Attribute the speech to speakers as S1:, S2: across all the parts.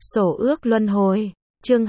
S1: Sổ ước luân hồi. Chương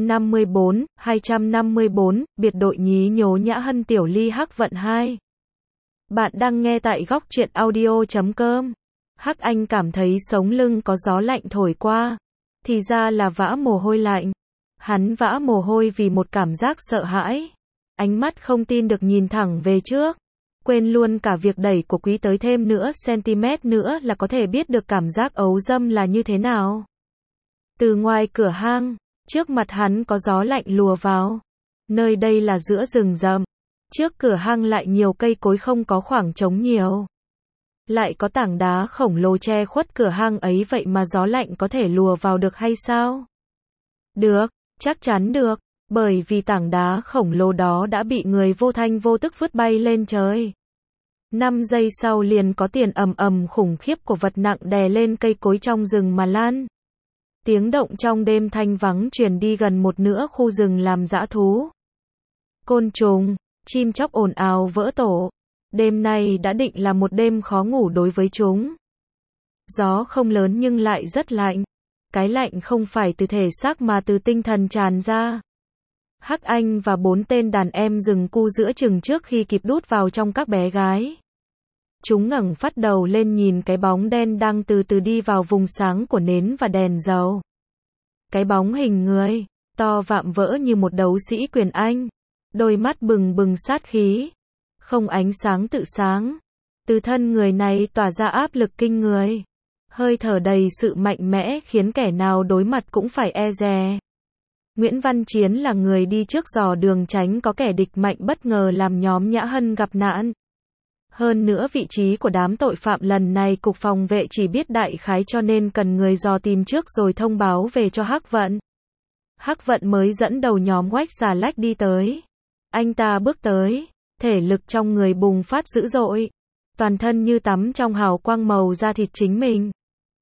S1: 254, biệt đội nhí nhố nhã hân tiểu ly hắc vận 2. Bạn đang nghe tại góc truyện audio.com. Hắc Anh cảm thấy sống lưng có gió lạnh thổi qua. Thì ra là vã mồ hôi lạnh. Hắn vã mồ hôi vì một cảm giác sợ hãi. Ánh mắt không tin được nhìn thẳng về trước. Quên luôn cả việc đẩy của Quý tới thêm nữa cm nữa là có thể biết được cảm giác ấu dâm là như thế nào. Từ ngoài cửa hang, trước mặt hắn có gió lạnh lùa vào. Nơi đây là giữa rừng rậm. Trước cửa hang lại nhiều cây cối không có khoảng trống nhiều. Lại có tảng đá khổng lồ che khuất cửa hang ấy, vậy mà gió lạnh có thể lùa vào được hay sao? Được, chắc chắn được, bởi vì tảng đá khổng lồ đó đã bị người vô thanh vô tức vứt bay lên trời. 5 giây sau liền có tiếng ầm ầm khủng khiếp của vật nặng đè lên cây cối trong rừng mà lan. Tiếng động trong đêm thanh vắng truyền đi gần một nửa khu rừng làm dã thú. Côn trùng, chim chóc ồn ào vỡ tổ. Đêm nay đã định là một đêm khó ngủ đối với chúng. Gió không lớn nhưng lại rất lạnh. Cái lạnh không phải từ thể xác mà từ tinh thần tràn ra. Hắc Anh và 4 tên đàn em dừng cu giữa chừng trước khi kịp đút vào trong các bé gái. Chúng ngẩng phát đầu lên nhìn cái bóng đen đang từ từ đi vào vùng sáng của nến và đèn dầu. Cái bóng hình người, to vạm vỡ như một đấu sĩ quyền Anh. Đôi mắt bừng bừng sát khí. Không ánh sáng tự sáng. Từ thân người này tỏa ra áp lực kinh người. Hơi thở đầy sự mạnh mẽ khiến kẻ nào đối mặt cũng phải e dè. Nguyễn Văn Chiến là người đi trước dò đường tránh có kẻ địch mạnh bất ngờ làm nhóm Nhã Hân gặp nạn. Hơn nữa vị trí của đám tội phạm lần này cục phòng vệ chỉ biết đại khái cho nên cần người dò tìm trước rồi thông báo về cho Hắc Vận. Hắc Vận mới dẫn đầu nhóm Quách Xà Lách đi tới. Anh ta bước tới, thể lực trong người bùng phát dữ dội. Toàn thân như tắm trong hào quang màu da thịt chính mình.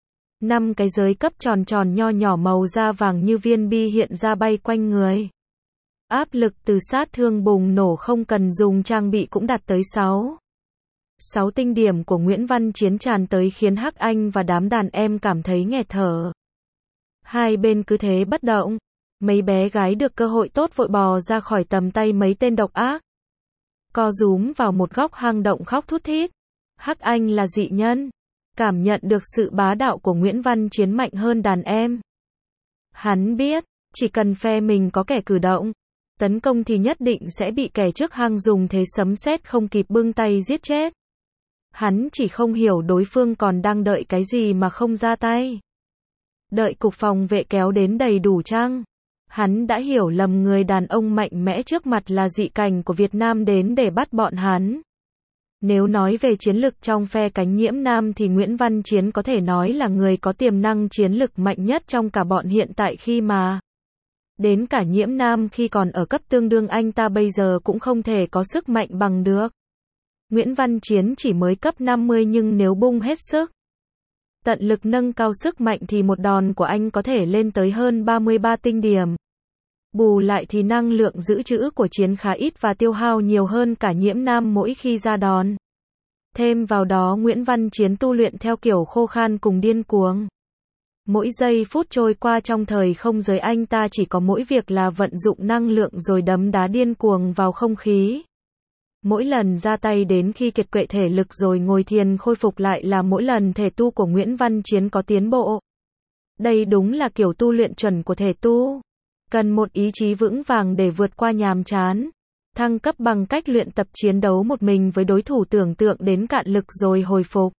S1: 5 cái giới cấp tròn tròn nho nhỏ màu da vàng như viên bi hiện ra bay quanh người. Áp lực từ sát thương bùng nổ không cần dùng trang bị cũng đạt tới 6 tinh điểm của Nguyễn Văn Chiến tràn tới khiến Hắc Anh và đám đàn em cảm thấy nghẹt thở. Hai bên cứ thế bất động. Mấy bé gái được cơ hội tốt vội bò ra khỏi tầm tay mấy tên độc ác. Co rúm vào một góc hang động khóc thút thít. Hắc Anh là dị nhân. Cảm nhận được sự bá đạo của Nguyễn Văn Chiến mạnh hơn đàn em. Hắn biết, chỉ cần phe mình có kẻ cử động tấn công thì nhất định sẽ bị kẻ trước hang dùng thế sấm sét không kịp bưng tay giết chết. Hắn chỉ không hiểu đối phương còn đang đợi cái gì mà không ra tay. Đợi cục phòng vệ kéo đến đầy đủ chăng? Hắn đã hiểu lầm người đàn ông mạnh mẽ trước mặt là dị cảnh của Việt Nam đến để bắt bọn hắn. Nếu nói về chiến lực trong phe cánh Nhiễm Nam thì Nguyễn Văn Chiến có thể nói là người có tiềm năng chiến lực mạnh nhất trong cả bọn hiện tại khi mà. Đến cả Nhiễm Nam khi còn ở cấp tương đương anh ta bây giờ cũng không thể có sức mạnh bằng được. Nguyễn Văn Chiến chỉ mới cấp 50 nhưng nếu bung hết sức tận lực nâng cao sức mạnh thì một đòn của anh có thể lên tới hơn 33 tinh điểm. Bù lại thì năng lượng dự trữ của Chiến khá ít và tiêu hao nhiều hơn cả Nhiễm Nam mỗi khi ra đòn. Thêm vào đó Nguyễn Văn Chiến tu luyện theo kiểu khô khan cùng điên cuồng. Mỗi giây phút trôi qua trong thời không giới anh ta chỉ có mỗi việc là vận dụng năng lượng rồi đấm đá điên cuồng vào không khí. Mỗi lần ra tay đến khi kiệt quệ thể lực rồi ngồi thiền khôi phục lại là mỗi lần thể tu của Nguyễn Văn Chiến có tiến bộ. Đây đúng là kiểu tu luyện chuẩn của thể tu. Cần một ý chí vững vàng để vượt qua nhàm chán. Thăng cấp bằng cách luyện tập chiến đấu một mình với đối thủ tưởng tượng đến cạn lực rồi hồi phục.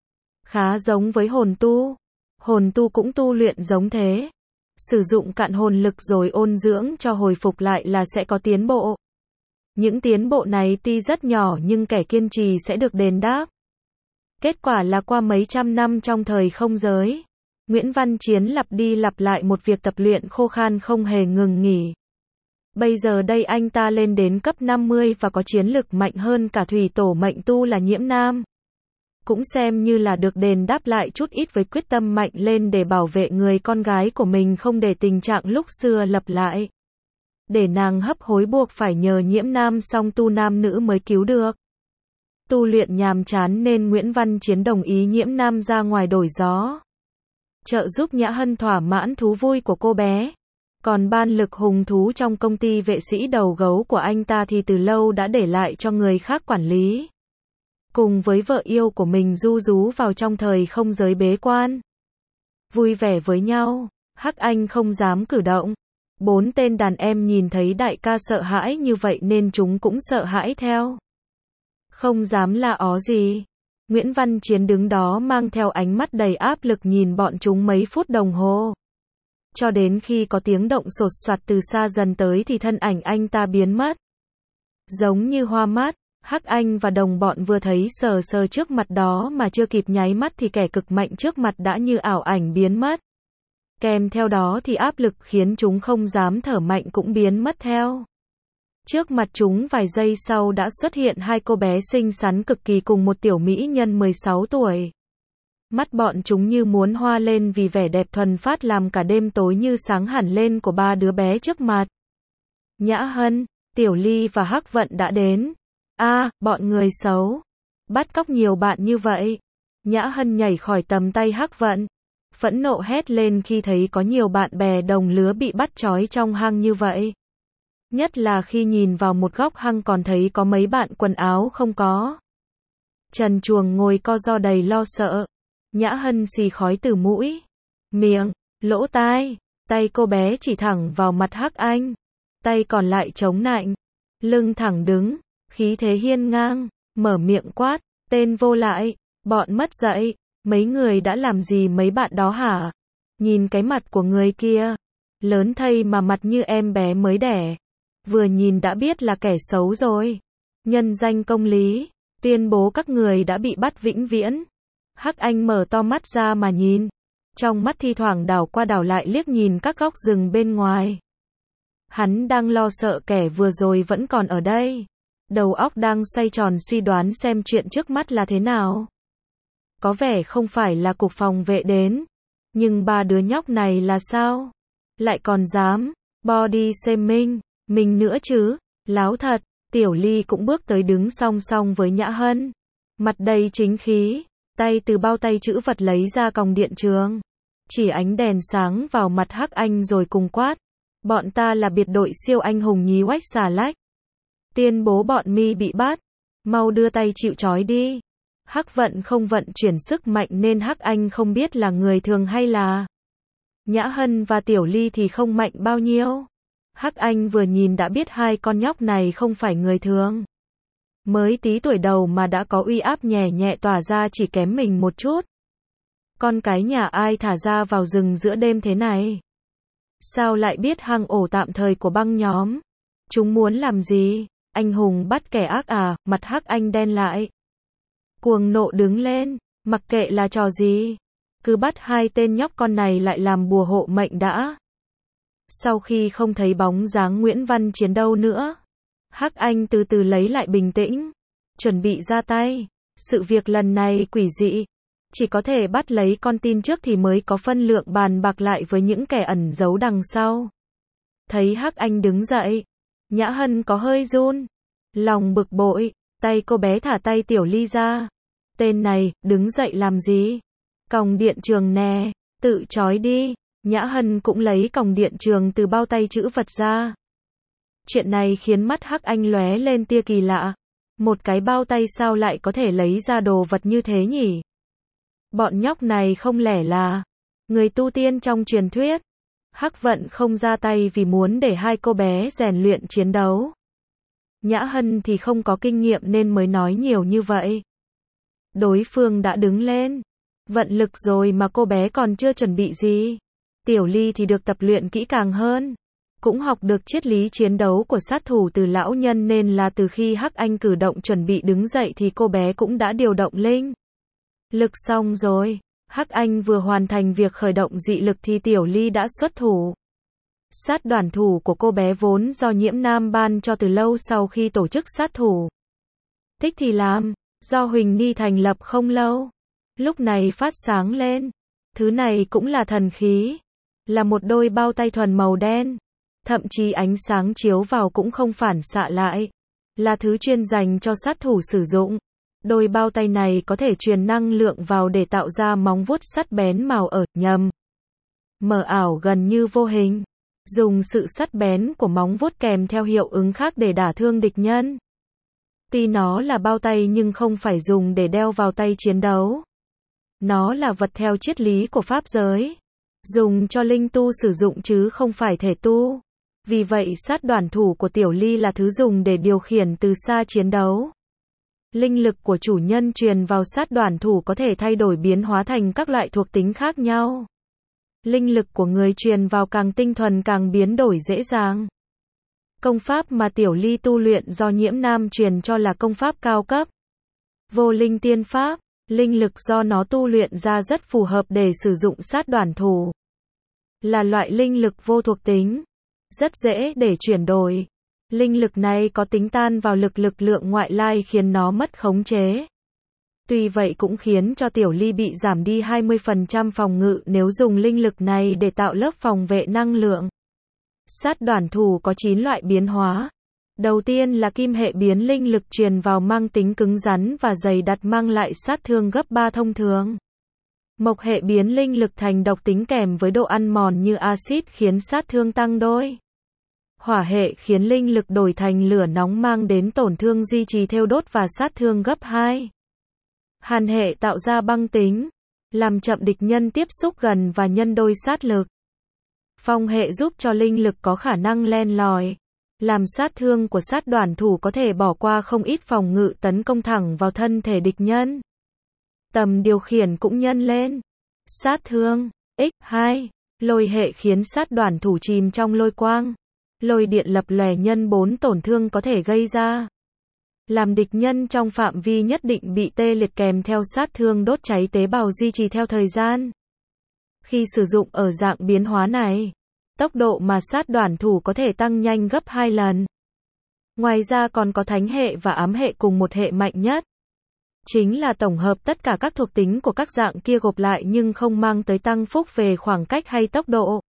S1: Khá giống với hồn tu. Hồn tu cũng tu luyện giống thế. Sử dụng cạn hồn lực rồi ôn dưỡng cho hồi phục lại là sẽ có tiến bộ. Những tiến bộ này tuy rất nhỏ nhưng kẻ kiên trì sẽ được đền đáp. Kết quả là qua mấy trăm năm trong thời không giới, Nguyễn Văn Chiến lặp đi lặp lại một việc tập luyện khô khan không hề ngừng nghỉ. Bây giờ đây anh ta lên đến cấp 50 và có chiến lực mạnh hơn cả thủy tổ mệnh tu là Nhiễm Nam. Cũng xem như là được đền đáp lại chút ít với quyết tâm mạnh lên để bảo vệ người con gái của mình không để tình trạng lúc xưa lặp lại. Để nàng hấp hối buộc phải nhờ Nhiễm Nam song tu nam nữ mới cứu được. Tu luyện nhàm chán nên Nguyễn Văn Chiến đồng ý Nhiễm Nam ra ngoài đổi gió. trợ giúp Nhã Hân thỏa mãn thú vui của cô bé. Còn ban lực hùng thú trong công ty vệ sĩ đầu gấu của anh ta thì từ lâu đã để lại cho người khác quản lý. Cùng với vợ yêu của mình du rú vào trong thời không giới bế quan. Vui vẻ với nhau, Hắc Anh không dám cử động. 4 tên đàn em nhìn thấy đại ca sợ hãi như vậy nên chúng cũng sợ hãi theo. Không dám la ó gì. Nguyễn Văn Chiến đứng đó mang theo ánh mắt đầy áp lực nhìn bọn chúng mấy phút đồng hồ. Cho đến khi có tiếng động sột soạt từ xa dần tới thì thân ảnh anh ta biến mất. Giống như hoa mắt, Hắc Anh và đồng bọn vừa thấy sờ sờ trước mặt đó mà chưa kịp nháy mắt thì kẻ cực mạnh trước mặt đã như ảo ảnh biến mất. Kèm theo đó thì áp lực khiến chúng không dám thở mạnh cũng biến mất theo. Trước mặt chúng vài giây sau đã xuất hiện 2 cô bé xinh xắn cực kỳ cùng một tiểu mỹ nhân 16 tuổi. Mắt bọn chúng như muốn hoa lên vì vẻ đẹp thuần phát làm cả đêm tối như sáng hẳn lên của 3 đứa bé trước mặt. Nhã Hân, Tiểu Ly và Hắc Vận đã đến. Bọn người xấu. Bắt cóc nhiều bạn như vậy. Nhã Hân nhảy khỏi tầm tay Hắc Vận. Phẫn nộ hét lên khi thấy có nhiều bạn bè đồng lứa bị bắt trói trong hang như vậy. Nhất là khi nhìn vào một góc hang còn thấy có mấy bạn quần áo không có. Trần Chuồng ngồi co ro đầy lo sợ. Nhã Hân xì khói từ mũi, miệng, lỗ tai. Tay cô bé chỉ thẳng vào mặt Hắc Anh. Tay còn lại chống nạnh. Lưng thẳng đứng, khí thế hiên ngang, mở miệng quát, tên vô lại, bọn mất dạy. Mấy người đã làm gì mấy bạn đó hả? Nhìn cái mặt của người kia. Lớn thây mà mặt như em bé mới đẻ. Vừa nhìn đã biết là kẻ xấu rồi. Nhân danh công lý. Tuyên bố các người đã bị bắt vĩnh viễn. Hắc Anh mở to mắt ra mà nhìn. Trong mắt thi thoảng đảo qua đảo lại liếc nhìn các góc rừng bên ngoài. Hắn đang lo sợ kẻ vừa rồi vẫn còn ở đây. Đầu óc đang xoay tròn suy đoán xem chuyện trước mắt là thế nào. Có vẻ không phải là cục phòng vệ đến. Nhưng 3 đứa nhóc này là sao? Lại còn dám body shaming mình nữa chứ? Láo thật. Tiểu Ly cũng bước tới đứng song song với Nhã Hân. Mặt đầy chính khí. Tay từ bao tay trữ vật lấy ra còng điện trường. Chỉ ánh đèn sáng vào mặt Hắc Anh rồi cùng quát. Bọn ta là biệt đội siêu anh hùng nhí oách xà lách. Tuyên bố bọn mi bị bắt. Mau đưa tay chịu trói đi. Hắc Vận không vận chuyển sức mạnh nên Hắc Anh không biết là người thường hay là. Nhã Hân và Tiểu Ly thì không mạnh bao nhiêu. Hắc Anh vừa nhìn đã biết 2 con nhóc này không phải người thường. Mới tí tuổi đầu mà đã có uy áp nhẹ nhẹ tỏa ra chỉ kém mình một chút. Con cái nhà ai thả ra vào rừng giữa đêm thế này? Sao lại biết hang ổ tạm thời của băng nhóm? Chúng muốn làm gì? Anh hùng bắt kẻ ác à? Mặt Hắc Anh đen lại. Cuồng nộ đứng lên, mặc kệ là trò gì. Cứ bắt 2 tên nhóc con này lại làm bùa hộ mệnh đã. Sau khi không thấy bóng dáng Nguyễn Văn Chiến đâu nữa. Hắc Anh từ từ lấy lại bình tĩnh. Chuẩn bị ra tay. Sự việc lần này quỷ dị. Chỉ có thể bắt lấy con tin trước thì mới có phân lượng bàn bạc lại với những kẻ ẩn giấu đằng sau. Thấy Hắc Anh đứng dậy. Nhã Hân có hơi run. Lòng bực bội. Tay cô bé thả tay Tiểu Ly ra. Tên này, đứng dậy làm gì? Còng điện trường nè. Tự trói đi. Nhã Hân cũng lấy còng điện trường từ bao tay trữ vật ra. Chuyện này khiến mắt Hắc Anh lóe lên tia kỳ lạ. Một cái bao tay sao lại có thể lấy ra đồ vật như thế nhỉ? Bọn nhóc này không lẽ là người tu tiên trong truyền thuyết? Hắc Vận không ra tay vì muốn để 2 cô bé rèn luyện chiến đấu. Nhã Hân thì không có kinh nghiệm nên mới nói nhiều như vậy. Đối phương đã đứng lên. Vận lực rồi mà cô bé còn chưa chuẩn bị gì. Tiểu Ly thì được tập luyện kỹ càng hơn. Cũng học được triết lý chiến đấu của sát thủ từ lão nhân nên là từ khi Hắc Anh cử động chuẩn bị đứng dậy thì cô bé cũng đã điều động linh lực xong rồi. Hắc Anh vừa hoàn thành việc khởi động dị lực thì Tiểu Ly đã xuất thủ. Sát đoàn thủ của cô bé vốn do Nhiễm Nam ban cho từ lâu sau khi tổ chức sát thủ. Thích thì làm, do Huỳnh Ni thành lập không lâu. Lúc này phát sáng lên. Thứ này cũng là thần khí. Là một đôi bao tay thuần màu đen. Thậm chí ánh sáng chiếu vào cũng không phản xạ lại. Là thứ chuyên dành cho sát thủ sử dụng. Đôi bao tay này có thể truyền năng lượng vào để tạo ra móng vuốt sắc bén màu ở, nhầm. mờ ảo gần như vô hình, dùng sự sắc bén của móng vuốt kèm theo hiệu ứng khác để đả thương địch nhân. Tuy nó là bao tay nhưng không phải dùng để đeo vào tay chiến đấu. Nó là vật theo triết lý của pháp giới, dùng cho linh tu sử dụng chứ không phải thể tu. Vì vậy sát đoản thủ của Tiểu Ly là thứ dùng để điều khiển từ xa chiến đấu. Linh lực của chủ nhân truyền vào sát đoản thủ có thể thay đổi biến hóa thành các loại thuộc tính khác nhau. Linh lực của người truyền vào càng tinh thuần càng biến đổi dễ dàng. Công pháp mà Tiểu Ly tu luyện do Nhiễm Nam truyền cho là công pháp cao cấp. Vô linh tiên pháp, linh lực do nó tu luyện ra rất phù hợp để sử dụng sát đoản thủ. Là loại linh lực vô thuộc tính, rất dễ để chuyển đổi. Linh lực này có tính tan vào lực lượng ngoại lai khiến nó mất khống chế. Tuy vậy cũng khiến cho Tiểu Ly bị giảm đi 20% phòng ngự nếu dùng linh lực này để tạo lớp phòng vệ năng lượng. Sát đoản thủ có 9 loại biến hóa. Đầu tiên là kim hệ biến linh lực truyền vào mang tính cứng rắn và dày đặc mang lại sát thương gấp 3 thông thường. Mộc hệ biến linh lực thành độc tính kèm với độ ăn mòn như axit khiến sát thương tăng đôi. Hỏa hệ khiến linh lực đổi thành lửa nóng mang đến tổn thương duy trì thiêu đốt và sát thương gấp 2. Hàn hệ tạo ra băng tính, làm chậm địch nhân tiếp xúc gần và nhân đôi sát lực. Phong hệ giúp cho linh lực có khả năng len lỏi, làm sát thương của sát đoản thủ có thể bỏ qua không ít phòng ngự tấn công thẳng vào thân thể địch nhân. Tầm điều khiển cũng nhân lên. Sát thương x2, lôi hệ khiến sát đoản thủ chìm trong lôi quang. Lôi điện lập lòe nhân 4 tổn thương có thể gây ra. Làm địch nhân trong phạm vi nhất định bị tê liệt kèm theo sát thương đốt cháy tế bào duy trì theo thời gian. Khi sử dụng ở dạng biến hóa này, tốc độ mà sát đoản thủ có thể tăng nhanh gấp 2 lần. Ngoài ra còn có thánh hệ và ám hệ cùng một hệ mạnh nhất. Chính là tổng hợp tất cả các thuộc tính của các dạng kia gộp lại nhưng không mang tới tăng phúc về khoảng cách hay tốc độ.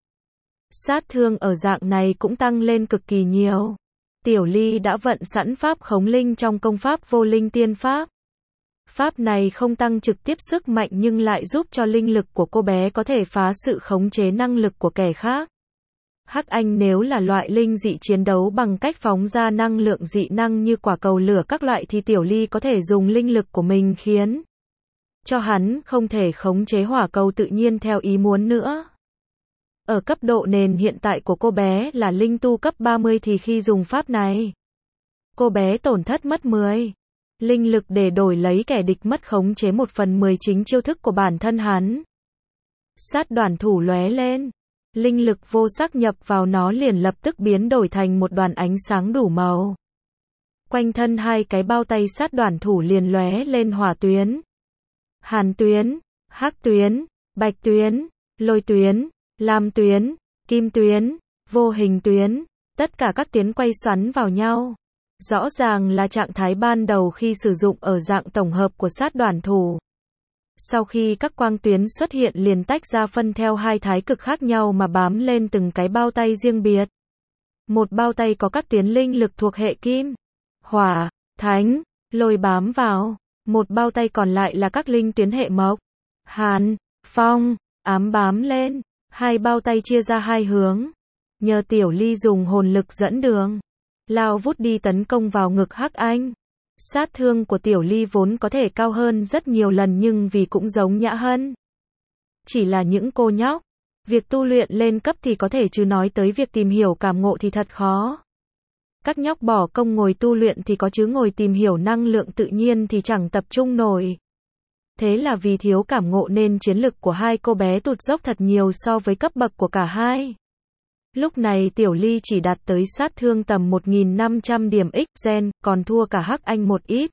S1: Sát thương ở dạng này cũng tăng lên cực kỳ nhiều. Tiểu Ly đã vận sẵn pháp khống linh trong công pháp vô linh tiên pháp. Pháp này không tăng trực tiếp sức mạnh nhưng lại giúp cho linh lực của cô bé có thể phá sự khống chế năng lực của kẻ khác. Hắc Anh nếu là loại linh dị chiến đấu bằng cách phóng ra năng lượng dị năng như quả cầu lửa các loại thì Tiểu Ly có thể dùng linh lực của mình khiến cho hắn không thể khống chế hỏa cầu tự nhiên theo ý muốn nữa. Ở cấp độ nền hiện tại của cô bé là linh tu cấp 30 thì khi dùng pháp này, cô bé tổn thất mất 10 linh lực để đổi lấy kẻ địch mất khống chế 1/10 chính chiêu thức của bản thân hắn. Sát đoản thủ lóe lên, linh lực vô sắc nhập vào nó liền lập tức biến đổi thành một đoàn ánh sáng đủ màu. Quanh thân hai cái bao tay sát đoản thủ liền lóe lên hỏa tuyến, hàn tuyến, hắc tuyến, bạch tuyến, lôi tuyến, lam tuyến, kim tuyến, vô hình tuyến, tất cả các tuyến quay xoắn vào nhau. Rõ ràng là trạng thái ban đầu khi sử dụng ở dạng tổng hợp của sát đoản thủ. Sau khi các quang tuyến xuất hiện liền tách ra phân theo hai thái cực khác nhau mà bám lên từng cái bao tay riêng biệt. Một bao tay có các tuyến linh lực thuộc hệ kim, hỏa, thánh, lôi bám vào. Một bao tay còn lại là các linh tuyến hệ mộc, hàn, phong, ám bám lên. Hai bao tay chia ra hai hướng. Nhờ Tiểu Ly dùng hồn lực dẫn đường, lao vút đi tấn công vào ngực Hắc Anh. Sát thương của Tiểu Ly vốn có thể cao hơn rất nhiều lần nhưng vì cũng giống Nhã Hân. Chỉ là những cô nhóc. Việc tu luyện lên cấp thì có thể chứ nói tới việc tìm hiểu cảm ngộ thì thật khó. Các nhóc bỏ công ngồi tu luyện thì có chứ ngồi tìm hiểu năng lượng tự nhiên thì chẳng tập trung nổi. Thế là vì thiếu cảm ngộ nên chiến lực của hai cô bé tụt dốc thật nhiều so với cấp bậc của cả hai. Lúc này Tiểu Ly chỉ đạt tới sát thương tầm 1.500 điểm X-gen, còn thua cả Hắc Anh một ít.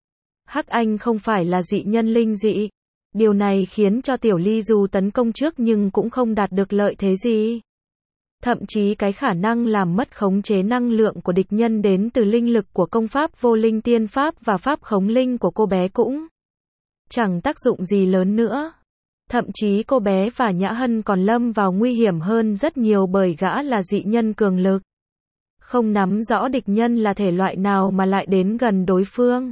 S1: Hắc Anh không phải là dị nhân linh dị. Điều này khiến cho Tiểu Ly dù tấn công trước nhưng cũng không đạt được lợi thế gì. Thậm chí cái khả năng làm mất khống chế năng lượng của địch nhân đến từ linh lực của công pháp vô linh tiên pháp và pháp khống linh của cô bé cũng chẳng tác dụng gì lớn nữa. Thậm chí cô bé và Nhã Hân còn lâm vào nguy hiểm hơn rất nhiều bởi gã là dị nhân cường lực. Không nắm rõ địch nhân là thể loại nào mà lại đến gần đối phương.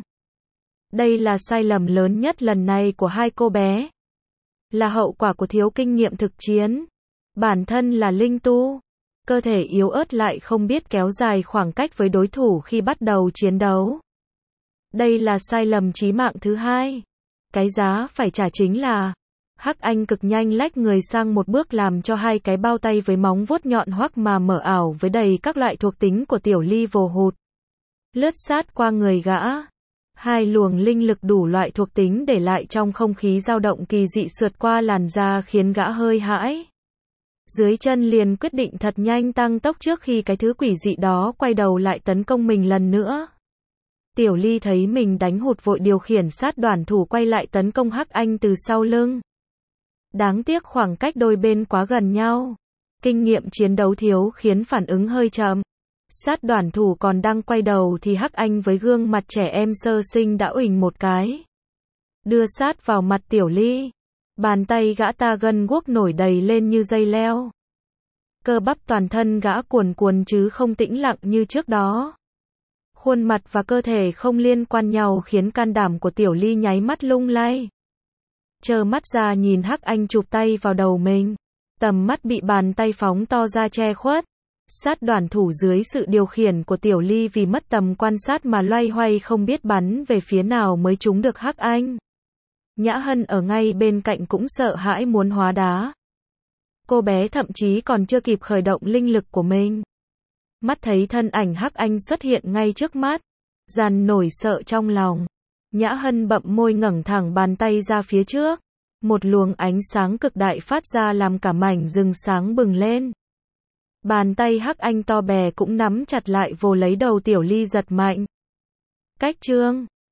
S1: Đây là sai lầm lớn nhất lần này của hai cô bé. Là hậu quả của thiếu kinh nghiệm thực chiến. Bản thân là linh tu, cơ thể yếu ớt lại không biết kéo dài khoảng cách với đối thủ khi bắt đầu chiến đấu. Đây là sai lầm chí mạng thứ hai. Cái giá phải trả chính là Hắc Anh cực nhanh lách người sang một bước làm cho hai cái bao tay với móng vuốt nhọn hoắc mà mở ảo với đầy các loại thuộc tính của Tiểu Ly vồ hụt. Lướt sát qua người gã. Hai luồng linh lực đủ loại thuộc tính để lại trong không khí dao động kỳ dị sượt qua làn da khiến gã hơi hãi. Dưới chân liền quyết định thật nhanh tăng tốc trước khi cái thứ quỷ dị đó quay đầu lại tấn công mình lần nữa. Tiểu Ly thấy mình đánh hụt vội điều khiển sát đoàn thủ quay lại tấn công Hắc Anh từ sau lưng. Đáng tiếc khoảng cách đôi bên quá gần nhau. Kinh nghiệm chiến đấu thiếu khiến phản ứng hơi chậm. Sát đoàn thủ còn đang quay đầu thì Hắc Anh với gương mặt trẻ em sơ sinh đã uỳnh một cái. Đưa sát vào mặt Tiểu Ly. Bàn tay gã ta gân guốc nổi đầy lên như dây leo. Cơ bắp toàn thân gã cuồn cuộn chứ không tĩnh lặng như trước đó. Khuôn mặt và cơ thể không liên quan nhau khiến can đảm của Tiểu Ly nháy mắt lung lay. Trơ mắt ra nhìn Hắc Anh chụp tay vào đầu mình. Tầm mắt bị bàn tay phóng to ra che khuất. Sát đoàn thủ dưới sự điều khiển của Tiểu Ly vì mất tầm quan sát mà loay hoay không biết bắn về phía nào mới trúng được Hắc Anh. Nhã Hân ở ngay bên cạnh cũng sợ hãi muốn hóa đá. Cô bé thậm chí còn chưa kịp khởi động linh lực của mình. Mắt thấy thân ảnh Hắc Anh xuất hiện ngay trước mắt. Dằn nổi sợ trong lòng. Nhã Hân bậm môi ngẩng thẳng bàn tay ra phía trước. Một luồng ánh sáng cực đại phát ra làm cả mảnh rừng sáng bừng lên. Bàn tay Hắc Anh to bè cũng nắm chặt lại vồ lấy đầu Tiểu Ly giật mạnh. Cách chương